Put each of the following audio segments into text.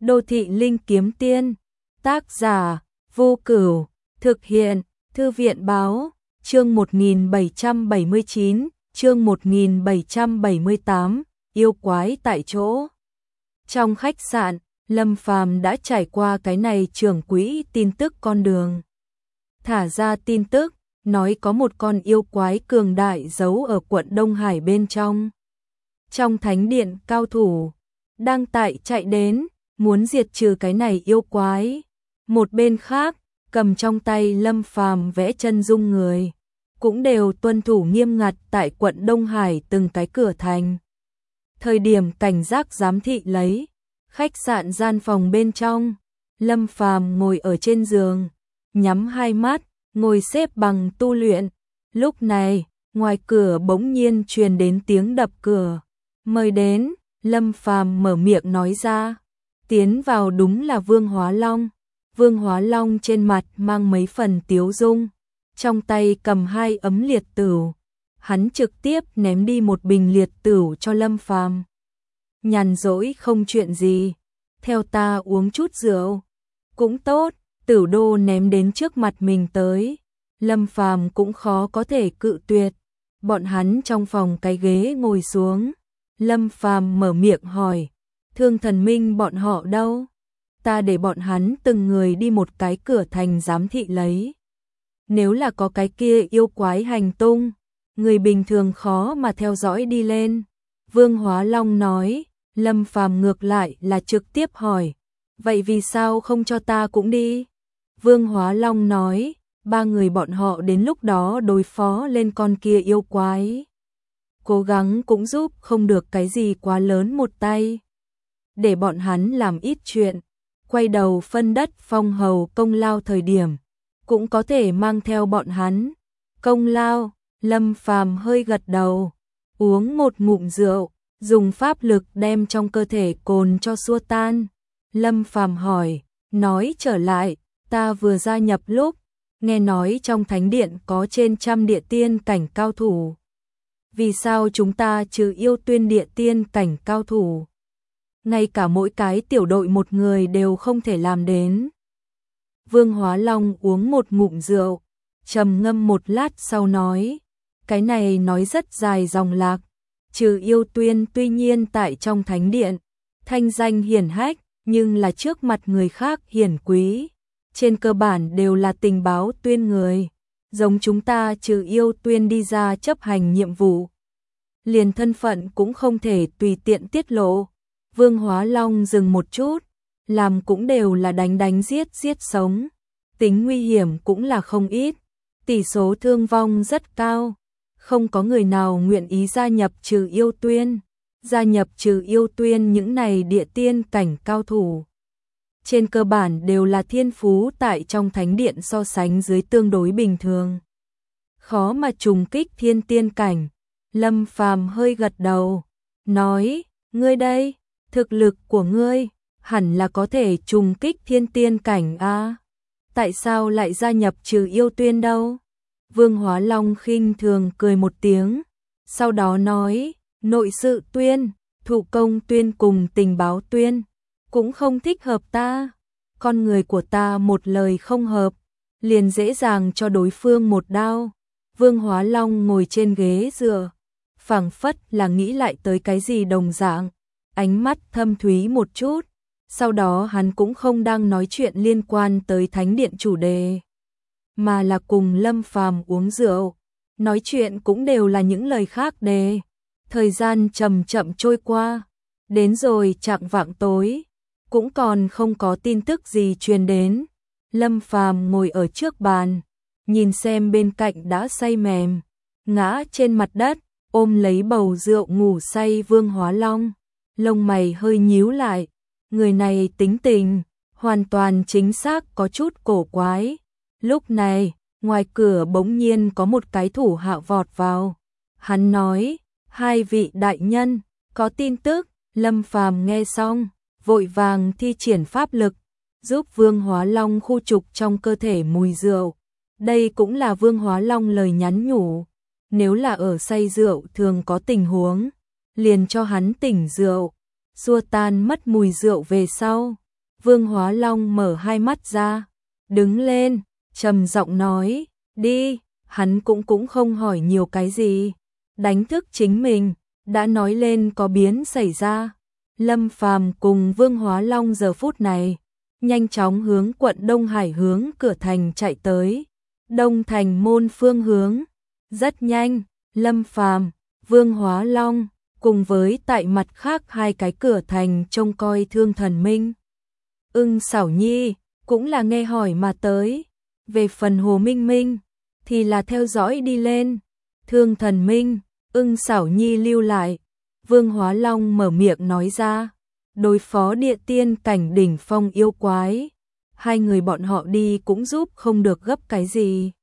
Đô thị linh kiếm tiên, tác giả, Vô Cửu, thực hiện, Thư viện báo, chương 1779, chương 1778, yêu quái tại chỗ. Trong khách sạn, Lâm Phàm đã trải qua cái này trưởng quỹ tin tức con đường. Thả ra tin tức, nói có một con yêu quái cường đại giấu ở quận Đông Hải bên trong. Trong thánh điện cao thủ, đang tại chạy đến, muốn diệt trừ cái này yêu quái. Một bên khác, cầm trong tay Lâm Phàm vẽ chân dung người, cũng đều tuân thủ nghiêm ngặt tại quận Đông Hải từng cái cửa thành. Thời điểm cảnh giác giám thị lấy, khách sạn gian phòng bên trong, Lâm Phàm ngồi ở trên giường, nhắm hai mắt, ngồi xếp bằng tu luyện. Lúc này, ngoài cửa bỗng nhiên truyền đến tiếng đập cửa. Mời đến, Lâm Phàm mở miệng nói ra. Tiến vào đúng là Vương Hóa Long. Vương Hóa Long trên mặt mang mấy phần tiếu dung, trong tay cầm hai ấm liệt tửu. Hắn trực tiếp ném đi một bình liệt tửu cho Lâm Phàm. Nhàn rỗi không chuyện gì, theo ta uống chút rượu. Cũng tốt, tửu đô ném đến trước mặt mình tới. Lâm Phàm cũng khó có thể cự tuyệt. Bọn hắn trong phòng cái ghế ngồi xuống. Lâm Phàm mở miệng hỏi, Thương Thần Minh bọn họ đâu? Ta để bọn hắn từng người đi một cái cửa thành giám thị lấy. Nếu là có cái kia yêu quái hành tung, người bình thường khó mà theo dõi đi lên. Vương Hóa Long nói. Lâm Phàm ngược lại là trực tiếp hỏi, vậy vì sao không cho ta cũng đi? Vương Hóa Long nói, ba người bọn họ đến lúc đó đối phó lên con kia yêu quái. Cố gắng cũng giúp không được cái gì quá lớn một tay. Để bọn hắn làm ít chuyện, quay đầu phân đất phong hầu công lao thời điểm, cũng có thể mang theo bọn hắn. Công lao, Lâm Phàm hơi gật đầu, uống một ngụm rượu, dùng pháp lực đem trong cơ thể cồn cho xua tan. Lâm Phàm hỏi, nói trở lại, ta vừa gia nhập lúc, nghe nói trong thánh điện có trên 100 địa tiên cảnh cao thủ. Vì sao chúng ta trừ yêu tuyên địa tiên cảnh cao thủ? Ngay cả mỗi cái tiểu đội một người đều không thể làm đến. Vương Hóa Long uống một ngụm rượu, trầm ngâm một lát sau nói, cái này nói rất dài dòng lạc. Trừ yêu tuyên tuy nhiên tại trong thánh điện, thanh danh hiển hách, nhưng là trước mặt người khác hiển quý. Trên cơ bản đều là tình báo tuyên người. Giống chúng ta trừ yêu tuyên đi ra chấp hành nhiệm vụ. Liền thân phận cũng không thể tùy tiện tiết lộ. Vương Hóa Long dừng một chút, làm cũng đều là đánh giết sống. Tính nguy hiểm cũng là không ít, tỷ số thương vong rất cao. Không có người nào nguyện ý gia nhập trừ yêu tuyên. Gia nhập trừ yêu tuyên những này địa tiên cảnh cao thủ. Trên cơ bản đều là thiên phú tại trong thánh điện so sánh dưới tương đối bình thường. Khó mà trùng kích thiên tiên cảnh. Lâm Phàm hơi gật đầu, nói, ngươi đây, thực lực của ngươi, hẳn là có thể trùng kích thiên tiên cảnh a. Tại sao lại gia nhập trừ yêu tuyên đâu? Vương Hóa Long khinh thường cười một tiếng, sau đó nói, nội sự tuyên, thủ công tuyên cùng tình báo tuyên, cũng không thích hợp ta. Con người của ta một lời không hợp, liền dễ dàng cho đối phương một đao. Vương Hóa Long ngồi trên ghế dựa, phảng phất là nghĩ lại tới cái gì đồng dạng, ánh mắt thâm thúy một chút. Sau đó hắn cũng không đang nói chuyện liên quan tới thánh điện chủ đề, mà là cùng Lâm Phàm uống rượu, nói chuyện cũng đều là những lời khác đề. Thời gian chậm chậm trôi qua, đến rồi chạng vạng tối, cũng còn không có tin tức gì truyền đến. Lâm Phàm ngồi ở trước bàn, nhìn xem bên cạnh đã say mềm, ngã trên mặt đất, ôm lấy bầu rượu ngủ say Vương Hóa Long, lông mày hơi nhíu lại, người này tính tình, hoàn toàn chính xác có chút cổ quái. Lúc này, ngoài cửa bỗng nhiên có một cái thủ hạ vọt vào. Hắn nói, hai vị đại nhân, có tin tức. Lâm Phàm nghe xong, vội vàng thi triển pháp lực, giúp Vương Hóa Long khu trục trong cơ thể mùi rượu. Đây cũng là Vương Hóa Long lời nhắn nhủ. Nếu là ở say rượu thường có tình huống, liền cho hắn tỉnh rượu, xua tan mất mùi rượu về sau. Vương Hóa Long mở hai mắt ra, đứng lên, trầm giọng nói, đi, hắn cũng không hỏi nhiều cái gì, đánh thức chính mình, đã nói lên có biến xảy ra. Lâm Phàm cùng Vương Hóa Long giờ phút này, nhanh chóng hướng quận Đông Hải hướng cửa thành chạy tới, Đông Thành môn phương hướng. Rất nhanh, Lâm Phàm, Vương Hóa Long, cùng với tại mặt khác hai cái cửa thành trông coi Thương Thần Minh. Ưng Xảo Nhi, cũng là nghe hỏi mà tới. Về phần Hồ Minh Minh, thì là theo dõi đi lên. Thương Thần Minh, Ưng Xảo Nhi lưu lại. Vương Hóa Long mở miệng nói ra, đối phó địa tiên cảnh đỉnh phong yêu quái. Hai người bọn họ đi cũng giúp không được gấp cái gì.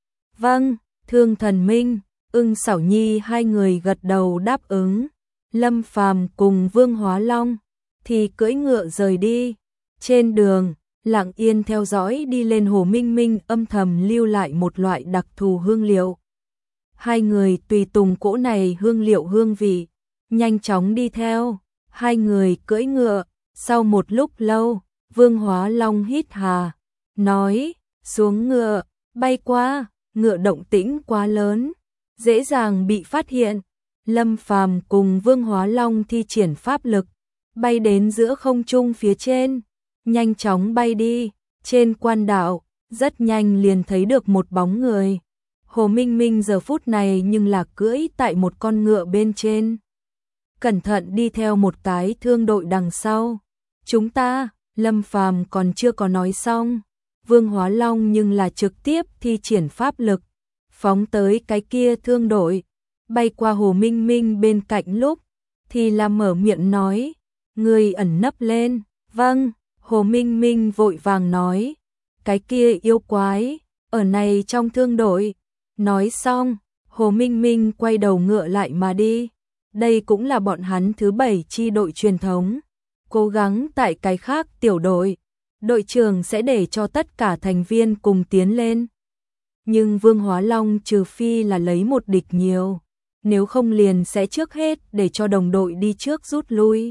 Vâng, Thương Thần Minh, Ưng Xảo Nhi hai người gật đầu đáp ứng. Lâm Phàm cùng Vương Hóa Long thì cưỡi ngựa rời đi. Trên đường, lặng yên theo dõi đi lên. Hồ Minh Minh âm thầm lưu lại một loại đặc thù hương liệu. Hai người tùy tùng cỗ này hương liệu hương vị, nhanh chóng đi theo. Hai người cưỡi ngựa, sau một lúc lâu, Vương Hóa Long hít hà, nói, xuống ngựa, bay qua, ngựa động tĩnh quá lớn, dễ dàng bị phát hiện. Lâm Phàm cùng Vương Hóa Long thi triển pháp lực, bay đến giữa không trung phía trên, nhanh chóng bay đi. Trên quan đạo, rất nhanh liền thấy được một bóng người. Hồ Minh Minh giờ phút này nhưng là cưỡi tại một con ngựa bên trên, cẩn thận đi theo một cái thương đội đằng sau. Chúng ta, Lâm Phàm còn chưa có nói xong, Vương Hóa Long nhưng là trực tiếp thi triển pháp lực, phóng tới cái kia thương đội, bay qua Hồ Minh Minh bên cạnh lúc, thì là mở miệng nói, người ẩn nấp lên. Vâng, Hồ Minh Minh vội vàng nói, cái kia yêu quái, ở này trong thương đội. Nói xong, Hồ Minh Minh quay đầu ngựa lại mà đi. Đây cũng là bọn hắn thứ 7 chi đội truyền thống. Cố gắng tại cái khác tiểu đội, đội trưởng sẽ để cho tất cả thành viên cùng tiến lên. Nhưng Vương Hóa Long trừ phi là lấy một địch nhiều, nếu không liền sẽ trước hết để cho đồng đội đi trước rút lui.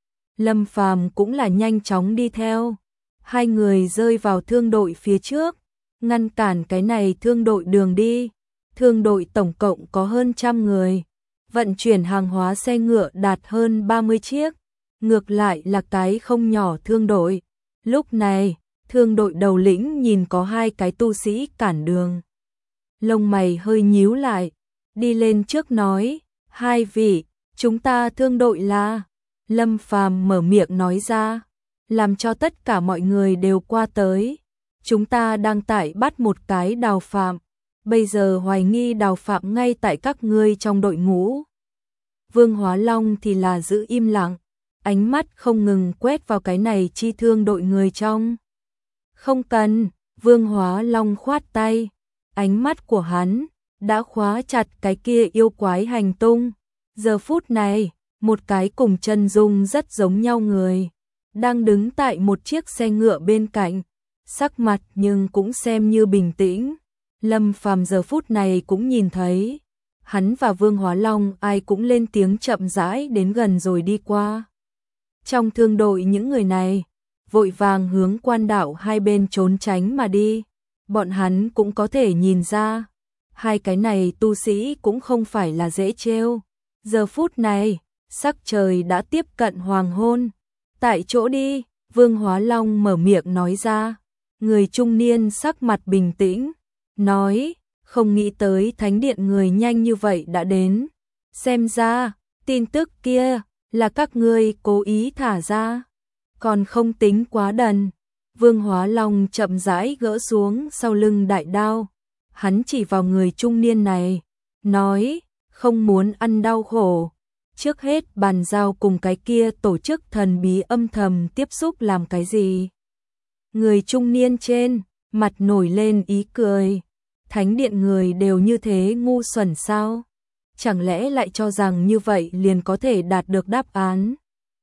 Lâm Phàm cũng là nhanh chóng đi theo. Hai người rơi vào thương đội phía trước, ngăn cản cái này thương đội đường đi. Thương đội tổng cộng có hơn 100 người, vận chuyển hàng hóa xe ngựa đạt hơn 30 chiếc, ngược lại là cái không nhỏ thương đội. Lúc này, thương đội đầu lĩnh nhìn có hai cái tu sĩ cản đường, lông mày hơi nhíu lại, đi lên trước nói, hai vị, chúng ta thương đội là. Lâm Phàm mở miệng nói ra, làm cho tất cả mọi người đều qua tới. Chúng ta đang tại bắt một cái đào phạm, bây giờ hoài nghi đào phạm ngay tại các ngươi trong đội ngũ. Vương Hóa Long thì là giữ im lặng, ánh mắt không ngừng quét vào cái này chi thương đội người trong. Không cần, Vương Hóa Long khoát tay, ánh mắt của hắn đã khóa chặt cái kia yêu quái hành tung. Giờ phút này, một cái cùng chân dung rất giống nhau người đang đứng tại một chiếc xe ngựa bên cạnh, sắc mặt nhưng cũng xem như bình tĩnh. Lâm Phàm giờ phút này cũng nhìn thấy, hắn và Vương Hóa Long ai cũng lên tiếng chậm rãi đến gần rồi đi qua. Trong thương đội những người này, vội vàng hướng quan đạo hai bên trốn tránh mà đi. Bọn hắn cũng có thể nhìn ra, hai cái này tu sĩ cũng không phải là dễ trêu. Giờ phút này, sắc trời đã tiếp cận hoàng hôn. Tại chỗ đi, Vương Hóa Long mở miệng nói ra. Người trung niên sắc mặt bình tĩnh, nói, không nghĩ tới thánh điện người nhanh như vậy đã đến. Xem ra, tin tức kia là các ngươi cố ý thả ra, còn không tính quá đần. Vương Hóa Long chậm rãi gỡ xuống sau lưng đại đao, hắn chỉ vào người trung niên này, nói, không muốn ăn đau khổ, trước hết bàn giao cùng cái kia tổ chức thần bí âm thầm tiếp xúc làm cái gì. Người trung niên trên, mặt nổi lên ý cười, thánh điện người đều như thế ngu xuẩn sao? Chẳng lẽ lại cho rằng như vậy liền có thể đạt được đáp án?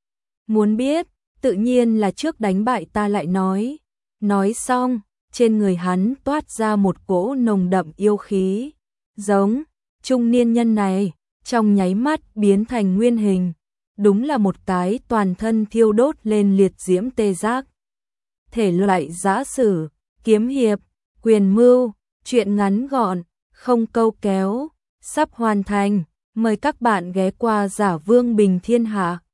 Muốn biết, tự nhiên là trước đánh bại ta lại nói. Nói xong, trên người hắn toát ra một cỗ nồng đậm yêu khí, giống trung niên nhân này, trong nháy mắt biến thành nguyên hình, đúng là một cái toàn thân thiêu đốt lên liệt diễm tê giác. thể loại giã sử, kiếm hiệp, quyền mưu, truyện ngắn gọn, không câu kéo, sắp hoàn thành. Mời các bạn ghé qua Giả Vương Bình Thiên Hạ.